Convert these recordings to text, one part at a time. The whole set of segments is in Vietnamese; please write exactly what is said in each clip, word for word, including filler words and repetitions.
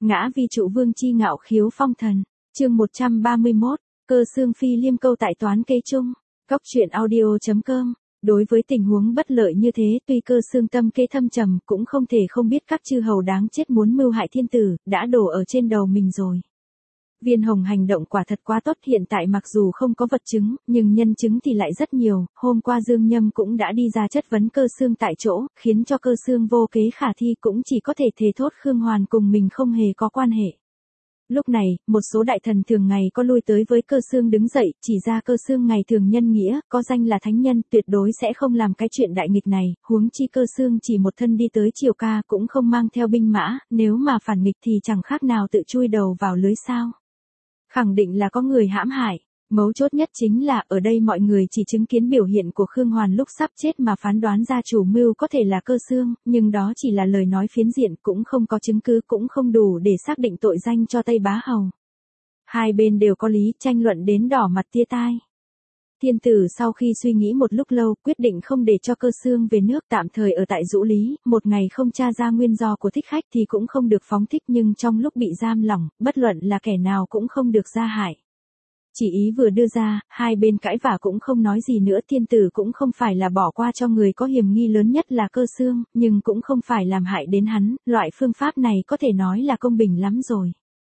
Ngã vi trụ vương chi ngạo khiếu phong thần. Chương một trăm ba mươi mốt, Cơ Xương Phi Liêm câu tại toán kế chung. Góc truyện audio chấm com. Đối với tình huống bất lợi như thế, tuy Cơ Xương tâm kế thâm trầm, cũng không thể không biết các chư hầu đáng chết muốn mưu hại thiên tử, đã đổ ở trên đầu mình rồi. Viên Hồng hành động quả thật quá tốt, hiện tại mặc dù không có vật chứng, nhưng nhân chứng thì lại rất nhiều. Hôm qua Dương Nhâm cũng đã đi ra chất vấn Cơ Xương tại chỗ, khiến cho Cơ Xương vô kế khả thi, cũng chỉ có thể thề thốt Khương Hoàn cùng mình không hề có quan hệ. Lúc này, một số đại thần thường ngày có lui tới với Cơ Xương đứng dậy, chỉ ra Cơ Xương ngày thường nhân nghĩa, có danh là thánh nhân, tuyệt đối sẽ không làm cái chuyện đại nghịch này, huống chi Cơ Xương chỉ một thân đi tới Triều Ca cũng không mang theo binh mã, nếu mà phản nghịch thì chẳng khác nào tự chui đầu vào lưới sao. Khẳng định là có người hãm hại. Mấu chốt nhất chính là ở đây mọi người chỉ chứng kiến biểu hiện của Khương Hoàn lúc sắp chết mà phán đoán ra chủ mưu có thể là Cơ Xương, nhưng đó chỉ là lời nói phiến diện, cũng không có chứng cứ, cũng không đủ để xác định tội danh cho Tây Bá Hầu. Hai bên đều có lý, tranh luận đến đỏ mặt tia tai. Thiên tử sau khi suy nghĩ một lúc lâu, quyết định không để cho Cơ Xương về nước, tạm thời ở tại Dũ Lý, một ngày không tra ra nguyên do của thích khách thì cũng không được phóng thích, nhưng trong lúc bị giam lỏng, bất luận là kẻ nào cũng không được ra hại. Chỉ ý vừa đưa ra, hai bên cãi vả cũng không nói gì nữa. Thiên tử cũng không phải là bỏ qua cho người có hiểm nghi lớn nhất là Cơ Xương, nhưng cũng không phải làm hại đến hắn, loại phương pháp này có thể nói là công bình lắm rồi.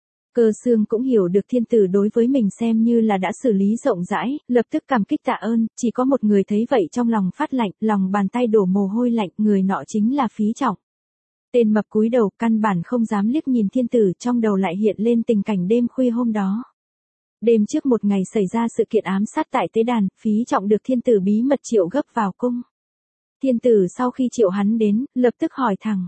Cơ Xương cũng hiểu được thiên tử đối với mình xem như là đã xử lý rộng rãi, lập tức cảm kích tạ ơn, chỉ có một người thấy vậy trong lòng phát lạnh, lòng bàn tay đổ mồ hôi lạnh, người nọ chính là Phí Trọng. Tên mập cúi đầu, căn bản không dám liếc nhìn thiên tử, trong đầu lại hiện lên tình cảnh đêm khuya hôm đó. Đêm trước một ngày xảy ra sự kiện ám sát tại tế đàn, Phí Trọng được thiên tử bí mật triệu gấp vào cung. Thiên tử sau khi triệu hắn đến, lập tức hỏi thẳng.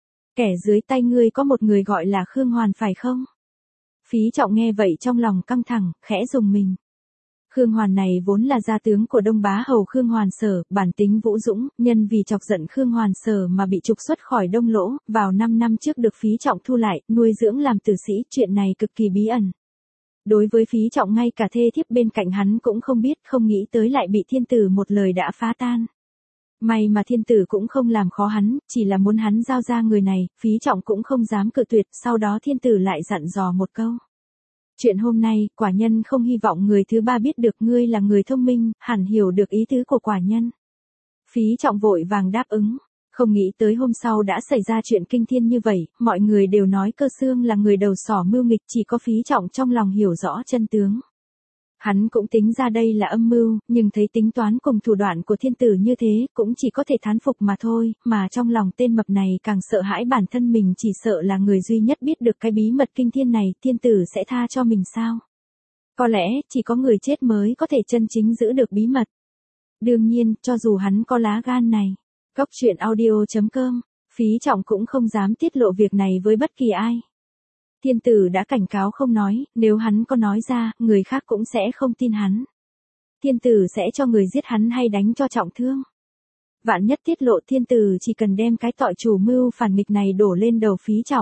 Kẻ dưới tay ngươi có một người gọi là Khương Hoàn phải không? Phí Trọng nghe vậy trong lòng căng thẳng, khẽ rùng mình. Khương Hoàn này vốn là gia tướng của Đông Bá Hầu Khương Hoàn Sở, bản tính vũ dũng, nhân vì chọc giận Khương Hoàn Sở mà bị trục xuất khỏi Đông Lỗ, vào năm năm trước được Phí Trọng thu lại, nuôi dưỡng làm tử sĩ, chuyện này cực kỳ bí ẩn. Đối với Phí Trọng ngay cả thê thiếp bên cạnh hắn cũng không biết, không nghĩ tới lại bị thiên tử một lời đã phá tan. May mà thiên tử cũng không làm khó hắn, chỉ là muốn hắn giao ra người này, Phí Trọng cũng không dám cự tuyệt, sau đó thiên tử lại dặn dò một câu. Chuyện hôm nay, quả nhân không hy vọng người thứ ba biết được, ngươi là người thông minh, hẳn hiểu được ý tứ của quả nhân. Phí Trọng vội vàng đáp ứng. Không nghĩ tới hôm sau đã xảy ra chuyện kinh thiên như vậy, mọi người đều nói Cơ Xương là người đầu sỏ mưu nghịch, chỉ có Phí Trọng trong lòng hiểu rõ chân tướng. Hắn cũng tính ra đây là âm mưu, nhưng thấy tính toán cùng thủ đoạn của thiên tử như thế, cũng chỉ có thể thán phục mà thôi, mà trong lòng tên mập này càng sợ hãi bản thân mình, chỉ sợ là người duy nhất biết được cái bí mật kinh thiên này, thiên tử sẽ tha cho mình sao? Có lẽ, chỉ có người chết mới có thể chân chính giữ được bí mật. Đương nhiên, cho dù hắn có lá gan này. Góc truyện audio chấm com, Phí Trọng cũng không dám tiết lộ việc này với bất kỳ ai. Thiên tử đã cảnh cáo không nói, nếu hắn có nói ra, người khác cũng sẽ không tin hắn. Thiên tử sẽ cho người giết hắn hay đánh cho trọng thương. Vạn nhất tiết lộ, thiên tử chỉ cần đem cái tội chủ mưu phản nghịch này đổ lên đầu Phí Trọng.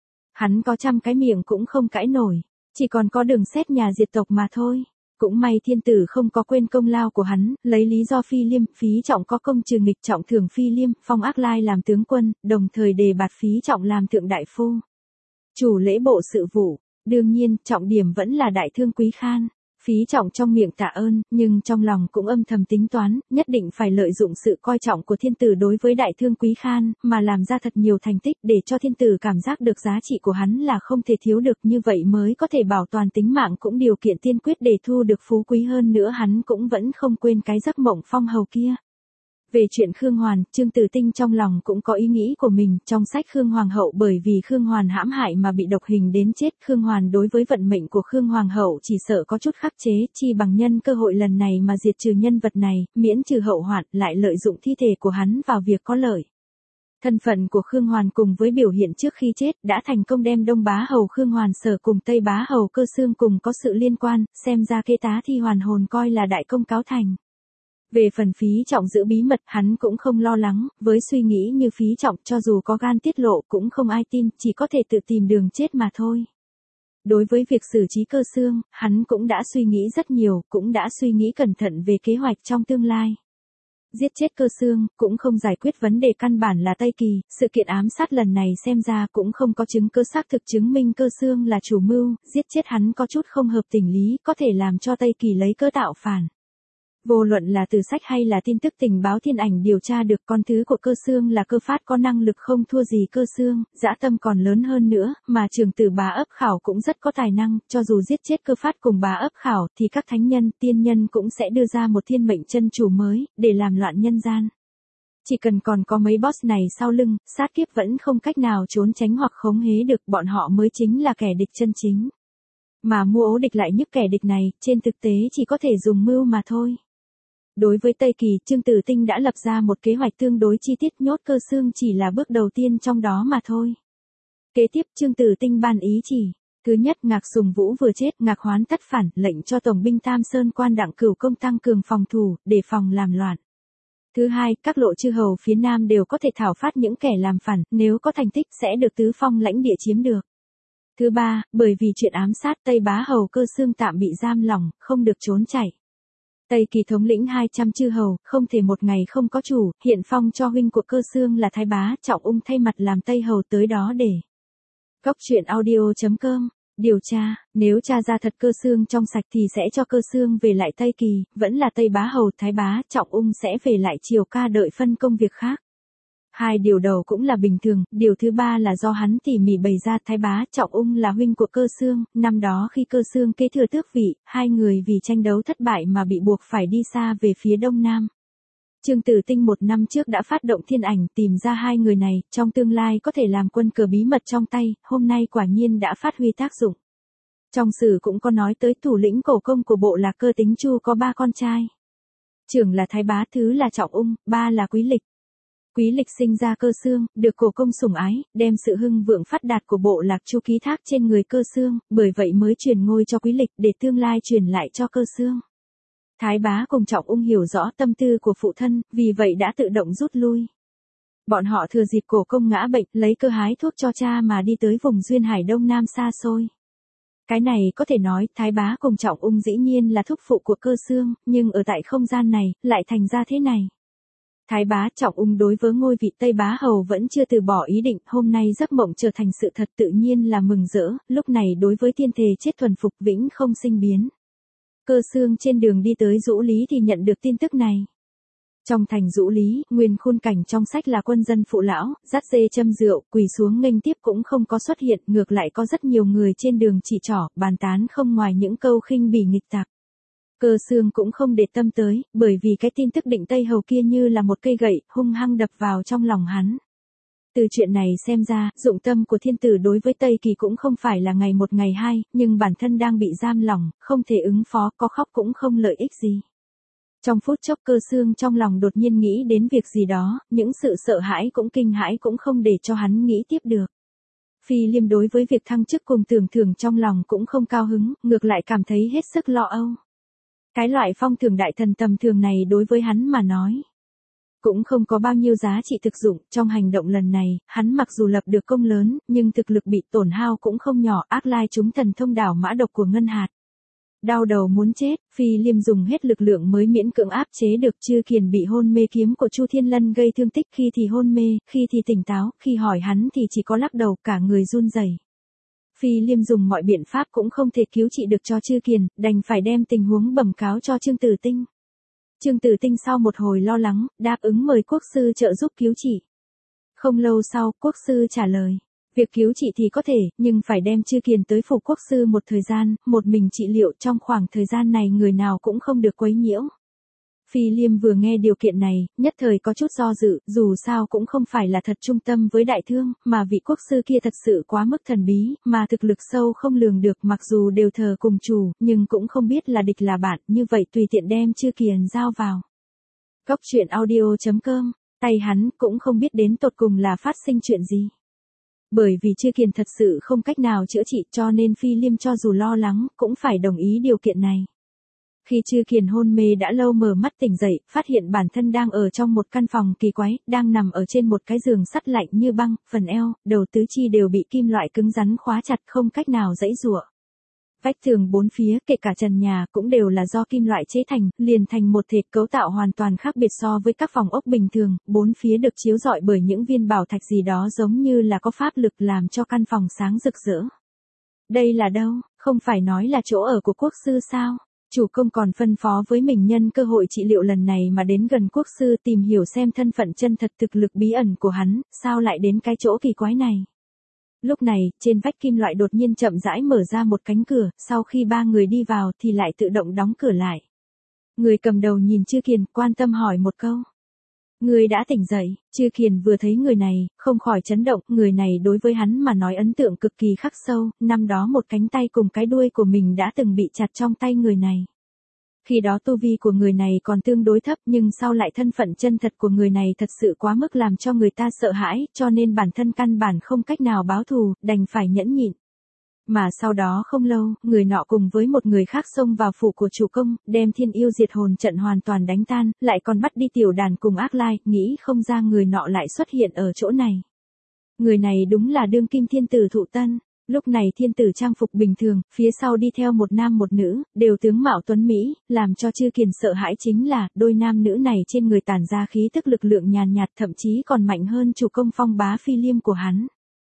Hắn có trăm cái miệng cũng không cãi nổi, chỉ còn có đường xét nhà diệt tộc mà thôi. Cũng may thiên tử không có quên công lao của hắn, lấy lý do Phi Liêm, Phí Trọng có công trừ nghịch, trọng thưởng Phi Liêm, phong Ác Lai làm tướng quân, đồng thời đề bạt Phí Trọng làm thượng đại phu. Chủ lễ bộ sự vụ, đương nhiên, trọng điểm vẫn là đại thương Quý Khan. Phí Trọng trong miệng tạ ơn, nhưng trong lòng cũng âm thầm tính toán, nhất định phải lợi dụng sự coi trọng của thiên tử đối với đại thương Quý Khan, mà làm ra thật nhiều thành tích để cho thiên tử cảm giác được giá trị của hắn là không thể thiếu được, như vậy mới có thể bảo toàn tính mạng, cũng điều kiện tiên quyết để thu được phú quý. Hơn nữa hắn cũng vẫn không quên cái giấc mộng phong hầu kia. Về chuyện Khương Hoàn, Trương Tử Tinh trong lòng cũng có ý nghĩ của mình, trong sách Khương Hoàng hậu bởi vì Khương Hoàn hãm hại mà bị độc hình đến chết, Khương Hoàn đối với vận mệnh của Khương Hoàng hậu chỉ sợ có chút khắc chế, chi bằng nhân cơ hội lần này mà diệt trừ nhân vật này, miễn trừ hậu hoạn, lại lợi dụng thi thể của hắn vào việc có lợi. Thân phận của Khương Hoàn cùng với biểu hiện trước khi chết đã thành công đem Đông Bá Hầu Khương Hoàn Sở cùng Tây Bá Hầu Cơ Xương cùng có sự liên quan, xem ra kế tá thi hoàn hồn coi là đại công cáo thành. Về phần Phí Trọng giữ bí mật, hắn cũng không lo lắng, với suy nghĩ như Phí Trọng cho dù có gan tiết lộ cũng không ai tin, chỉ có thể tự tìm đường chết mà thôi. Đối với việc xử trí Cơ Xương, hắn cũng đã suy nghĩ rất nhiều, cũng đã suy nghĩ cẩn thận về kế hoạch trong tương lai. Giết chết Cơ Xương, cũng không giải quyết vấn đề căn bản là Tây Kỳ, sự kiện ám sát lần này xem ra cũng không có chứng cứ xác thực chứng minh Cơ Xương là chủ mưu, giết chết hắn có chút không hợp tình lý, có thể làm cho Tây Kỳ lấy cớ tạo phản. Vô luận là từ sách hay là tin tức tình báo thiên ảnh điều tra được con thứ của Cơ Xương là Cơ Phát có năng lực không thua gì Cơ Xương, dã tâm còn lớn hơn nữa, mà trường tử Bá Ấp Khảo cũng rất có tài năng, cho dù giết chết Cơ Phát cùng Bá Ấp Khảo thì các thánh nhân, tiên nhân cũng sẽ đưa ra một thiên mệnh chân chủ mới, để làm loạn nhân gian. Chỉ cần còn có mấy boss này sau lưng, sát kiếp vẫn không cách nào trốn tránh hoặc khống hế được, bọn họ mới chính là kẻ địch chân chính. Mà mua ố địch lại nhức kẻ địch này, trên thực tế chỉ có thể dùng mưu mà thôi. Đối với Tây Kỳ, Trương Tử Tinh đã lập ra một kế hoạch tương đối chi tiết, nhốt Cơ Xương chỉ là bước đầu tiên trong đó mà thôi. Kế tiếp Trương Tử Tinh ban ý chỉ. Thứ nhất, Ngạc Sùng Vũ vừa chết, Ngạc Hoán tất phản, lệnh cho tổng binh Tam Sơn Quan Đặng Cửu Công tăng cường phòng thủ, để phòng làm loạn. Thứ hai, các lộ chư hầu phía Nam đều có thể thảo phát những kẻ làm phản, nếu có thành tích sẽ được tứ phong lãnh địa chiếm được. Thứ ba, bởi vì chuyện ám sát Tây Bá Hầu Cơ Xương tạm bị giam lỏng, không được trốn chạy. Tây Kỳ thống lĩnh hai trăm chư hầu, không thể một ngày không có chủ, hiện phong cho huynh của Cơ Xương là Thái Bá Trọng Ung thay mặt làm Tây Hầu tới đó để. Góc truyện audio chấm com, điều tra, nếu tra ra thật Cơ Xương trong sạch thì sẽ cho Cơ Xương về lại Tây Kỳ, vẫn là Tây Bá Hầu Thái Bá Trọng Ung sẽ về lại Triều Ca đợi phân công việc khác. Hai điều đầu cũng là bình thường, điều thứ ba là do hắn tỉ mỉ bày ra. Thái Bá Trọng Ung là huynh của Cơ Xương, năm đó khi Cơ Xương kế thừa tước vị, hai người vì tranh đấu thất bại mà bị buộc phải đi xa về phía đông nam. Trương Tử Tinh một năm trước đã phát động thiên ảnh tìm ra hai người này, trong tương lai có thể làm quân cờ bí mật trong tay, hôm nay quả nhiên đã phát huy tác dụng. Trong sử cũng có nói tới thủ lĩnh cổ công của bộ lạc Cơ Tính Chu có ba con trai. Trưởng là Thái Bá, thứ là Trọng Ung, ba là Quý Lịch. Quý Lịch sinh ra Cơ Xương, được cổ công sủng ái, đem sự hưng vượng phát đạt của bộ lạc Chu ký thác trên người Cơ Xương, bởi vậy mới truyền ngôi cho Quý Lịch để tương lai truyền lại cho Cơ Xương. Thái Bá cùng Trọng Ung hiểu rõ tâm tư của phụ thân, vì vậy đã tự động rút lui. Bọn họ thừa dịp cổ công ngã bệnh, lấy cơ hái thuốc cho cha mà đi tới vùng duyên hải đông nam xa xôi. Cái này có thể nói, Thái Bá cùng Trọng Ung dĩ nhiên là thúc phụ của Cơ Xương, nhưng ở tại không gian này, lại thành ra thế này. Thái Bá Trọng Ung đối với ngôi vị Tây Bá Hầu vẫn chưa từ bỏ ý định, hôm nay giấc mộng trở thành sự thật tự nhiên là mừng rỡ, lúc này đối với thiên thề chết thuần phục vĩnh không sinh biến. Cơ Xương trên đường đi tới Dũ Lý thì nhận được tin tức này. Trong thành Dũ Lý, nguyên khung cảnh trong sách là quân dân phụ lão, dắt dê châm rượu, quỳ xuống nghênh tiếp cũng không có xuất hiện, ngược lại có rất nhiều người trên đường chỉ trỏ, bàn tán không ngoài những câu khinh bỉ nghịch tạc. Cơ Xương cũng không để tâm tới, bởi vì cái tin tức định Tây Hầu kia như là một cây gậy, hung hăng đập vào trong lòng hắn. Từ chuyện này xem ra, dụng tâm của thiên tử đối với Tây Kỳ cũng không phải là ngày một ngày hai, nhưng bản thân đang bị giam lỏng, không thể ứng phó, có khóc cũng không lợi ích gì. Trong phút chốc Cơ Xương trong lòng đột nhiên nghĩ đến việc gì đó, những sự sợ hãi cũng kinh hãi cũng không để cho hắn nghĩ tiếp được. Phi Liêm đối với việc thăng chức cùng tưởng thưởng trong lòng cũng không cao hứng, ngược lại cảm thấy hết sức lo âu. Cái loại phong thưởng đại thần tầm thường này đối với hắn mà nói cũng không có bao nhiêu giá trị thực dụng. Trong hành động lần này, hắn mặc dù lập được công lớn, nhưng thực lực bị tổn hao cũng không nhỏ, ác lai chúng thần thông đảo mã độc của Ngân Hạt. Đau đầu muốn chết, Phi Liêm dùng hết lực lượng mới miễn cưỡng áp chế được Chư Kiền bị hôn mê kiếm của Chu Thiên Lân gây thương tích, khi thì hôn mê, khi thì tỉnh táo, khi hỏi hắn thì chỉ có lắc đầu, cả người run rẩy. Phi Liêm dùng mọi biện pháp cũng không thể cứu trị được cho Chư Kiền, đành phải đem tình huống bẩm cáo cho Trương Tử Tinh. Trương Tử Tinh sau một hồi lo lắng, đáp ứng mời quốc sư trợ giúp cứu trị. Không lâu sau, quốc sư trả lời, việc cứu trị thì có thể, nhưng phải đem Chư Kiền tới phủ quốc sư một thời gian, một mình trị liệu, trong khoảng thời gian này người nào cũng không được quấy nhiễu. Phi Liêm vừa nghe điều kiện này, nhất thời có chút do dự, dù sao cũng không phải là thật trung tâm với đại thương, mà vị quốc sư kia thật sự quá mức thần bí, mà thực lực sâu không lường được, mặc dù đều thờ cùng chủ, nhưng cũng không biết là địch là bạn, như vậy tùy tiện đem Chư Kiền giao vào. Góc truyện audio chấm com, tay hắn cũng không biết đến tột cùng là phát sinh chuyện gì. Bởi vì Chư Kiền thật sự không cách nào chữa trị, cho nên Phi Liêm cho dù lo lắng, cũng phải đồng ý điều kiện này. Khi Chư Kiền hôn mê đã lâu mở mắt tỉnh dậy, phát hiện bản thân đang ở trong một căn phòng kỳ quái, đang nằm ở trên một cái giường sắt lạnh như băng, phần eo, đầu tứ chi đều bị kim loại cứng rắn khóa chặt, không cách nào giãy giụa. Vách tường bốn phía, kể cả trần nhà, cũng đều là do kim loại chế thành, liền thành một thể cấu tạo hoàn toàn khác biệt so với các phòng ốc bình thường, bốn phía được chiếu rọi bởi những viên bảo thạch gì đó giống như là có pháp lực làm cho căn phòng sáng rực rỡ. Đây là đâu, không phải nói là chỗ ở của quốc sư sao? Chủ công còn phân phó với mình nhân cơ hội trị liệu lần này mà đến gần quốc sư tìm hiểu xem thân phận chân thật thực lực bí ẩn của hắn, sao lại đến cái chỗ kỳ quái này. Lúc này, trên vách kim loại đột nhiên chậm rãi mở ra một cánh cửa, sau khi ba người đi vào thì lại tự động đóng cửa lại. Người cầm đầu nhìn Chư Kiền, quan tâm hỏi một câu. Người đã tỉnh dậy, Chư Kiền vừa thấy người này, không khỏi chấn động, người này đối với hắn mà nói ấn tượng cực kỳ khắc sâu, năm đó một cánh tay cùng cái đuôi của mình đã từng bị chặt trong tay người này. Khi đó tu vi của người này còn tương đối thấp nhưng sau lại thân phận chân thật của người này thật sự quá mức làm cho người ta sợ hãi, cho nên bản thân căn bản không cách nào báo thù, đành phải nhẫn nhịn. Mà sau đó không lâu, người nọ cùng với một người khác xông vào phủ của chủ công, đem thiên yêu diệt hồn trận hoàn toàn đánh tan, lại còn bắt đi tiểu đàn cùng ác lai, nghĩ không ra người nọ lại xuất hiện ở chỗ này. Người này đúng là đương kim thiên tử Thụ Tân. Lúc này thiên tử trang phục bình thường, phía sau đi theo một nam một nữ, đều tướng mạo tuấn Mỹ, làm cho Chư Kiền sợ hãi chính là, đôi nam nữ này trên người tản ra khí tức lực lượng nhàn nhạt thậm chí còn mạnh hơn chủ công Phong Bá Phi Liêm của hắn.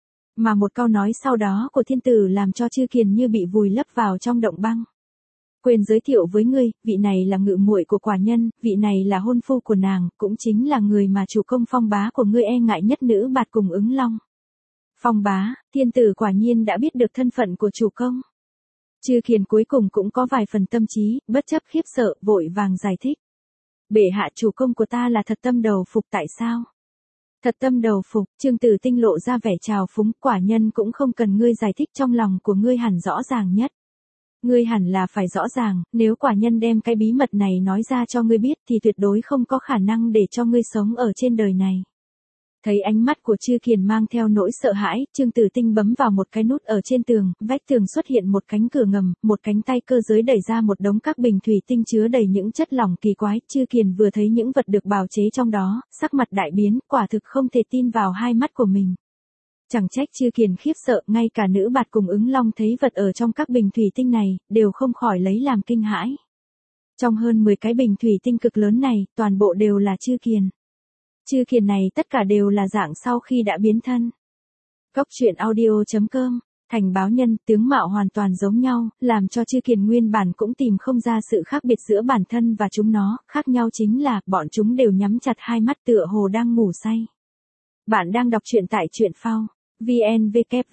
Mà một câu nói sau đó của thiên tử làm cho Chư Kiền như bị vùi lấp vào trong động băng. Quên giới thiệu với ngươi, vị này là ngự muội của quả nhân, vị này là hôn phu của nàng, cũng chính là người mà chủ công Phong Bá của ngươi e ngại nhất nữ bạt cùng ứng long. Phong Bá, thiên tử quả nhiên đã biết được thân phận của chủ công. Chư Kiền cuối cùng cũng có vài phần tâm trí, bất chấp khiếp sợ, vội vàng giải thích. Bệ hạ chủ công của ta là thật tâm đầu phục tại sao? Thật tâm đầu phục, Trương Tử Tinh lộ ra vẻ trào phúng, quả nhân cũng không cần ngươi giải thích, trong lòng của ngươi hẳn rõ ràng nhất. Ngươi hẳn là phải rõ ràng, nếu quả nhân đem cái bí mật này nói ra cho ngươi biết thì tuyệt đối không có khả năng để cho ngươi sống ở trên đời này. Thấy ánh mắt của Chư Kiền mang theo nỗi sợ hãi, Trương Tử Tinh bấm vào một cái nút ở trên tường, vách tường xuất hiện một cánh cửa ngầm, một cánh tay cơ giới đẩy ra một đống các bình thủy tinh chứa đầy những chất lỏng kỳ quái. Chư Kiền vừa thấy những vật được bào chế trong đó, sắc mặt đại biến, quả thực không thể tin vào hai mắt của mình. Chẳng trách Chư Kiền khiếp sợ, ngay cả nữ bạt cùng ứng long thấy vật ở trong các bình thủy tinh này, đều không khỏi lấy làm kinh hãi. Trong hơn mười cái bình thủy tinh cực lớn này, toàn bộ đều là Chư Kiền. Chư Kiền này tất cả đều là dạng sau khi đã biến thân. Góc truyện audio chấm com, thành báo nhân, tướng mạo hoàn toàn giống nhau, làm cho Chư Kiền nguyên bản cũng tìm không ra sự khác biệt giữa bản thân và chúng nó, khác nhau chính là, bọn chúng đều nhắm chặt hai mắt tựa hồ đang ngủ say. Bạn đang đọc truyện tại truyện phao, vn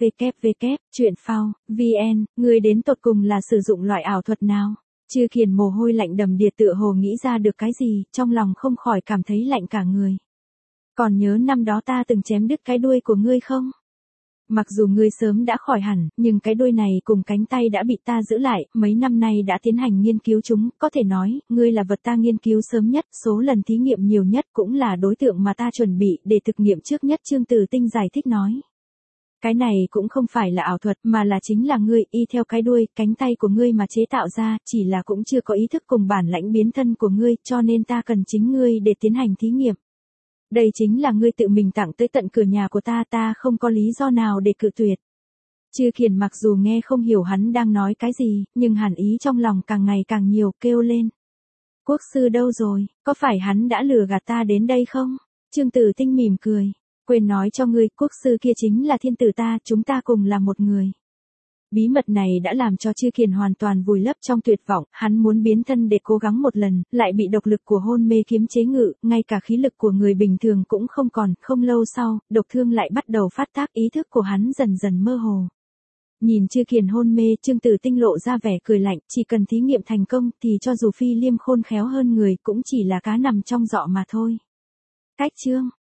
www, truyện phao, vn, người đến tột cùng là sử dụng loại ảo thuật nào? Chư Kiền mồ hôi lạnh đầm đìa tựa hồ nghĩ ra được cái gì, trong lòng không khỏi cảm thấy lạnh cả người. Còn nhớ năm đó ta từng chém đứt cái đuôi của ngươi không? Mặc dù ngươi sớm đã khỏi hẳn, nhưng cái đuôi này cùng cánh tay đã bị ta giữ lại, mấy năm nay đã tiến hành nghiên cứu chúng, có thể nói, ngươi là vật ta nghiên cứu sớm nhất, số lần thí nghiệm nhiều nhất, cũng là đối tượng mà ta chuẩn bị để thực nghiệm trước nhất. Trương Tử Tinh giải thích nói. Cái này cũng không phải là ảo thuật mà là chính là ngươi y theo cái đuôi, cánh tay của ngươi mà chế tạo ra, chỉ là cũng chưa có ý thức cùng bản lãnh biến thân của ngươi, cho nên ta cần chính ngươi để tiến hành thí nghiệm. Đây chính là ngươi tự mình tặng tới tận cửa nhà của ta, ta không có lý do nào để cự tuyệt. Chư Kiền mặc dù nghe không hiểu hắn đang nói cái gì, nhưng hàn ý trong lòng càng ngày càng nhiều, kêu lên. Quốc sư đâu rồi, có phải hắn đã lừa gạt ta đến đây không? Trương Tử Tinh mỉm cười. Quên nói cho ngươi, quốc sư kia chính là thiên tử ta, chúng ta cùng là một người. Bí mật này đã làm cho Chư Kiền hoàn toàn vùi lấp trong tuyệt vọng, hắn muốn biến thân để cố gắng một lần, lại bị độc lực của hôn mê kiếm chế ngự, ngay cả khí lực của người bình thường cũng không còn, không lâu sau, độc thương lại bắt đầu phát tác, ý thức của hắn dần dần mơ hồ. Nhìn Chư Kiền hôn mê, Trương Tử Tinh lộ ra vẻ cười lạnh, chỉ cần thí nghiệm thành công thì cho dù Phi Liêm khôn khéo hơn người cũng chỉ là cá nằm trong giọ mà thôi. Cách chương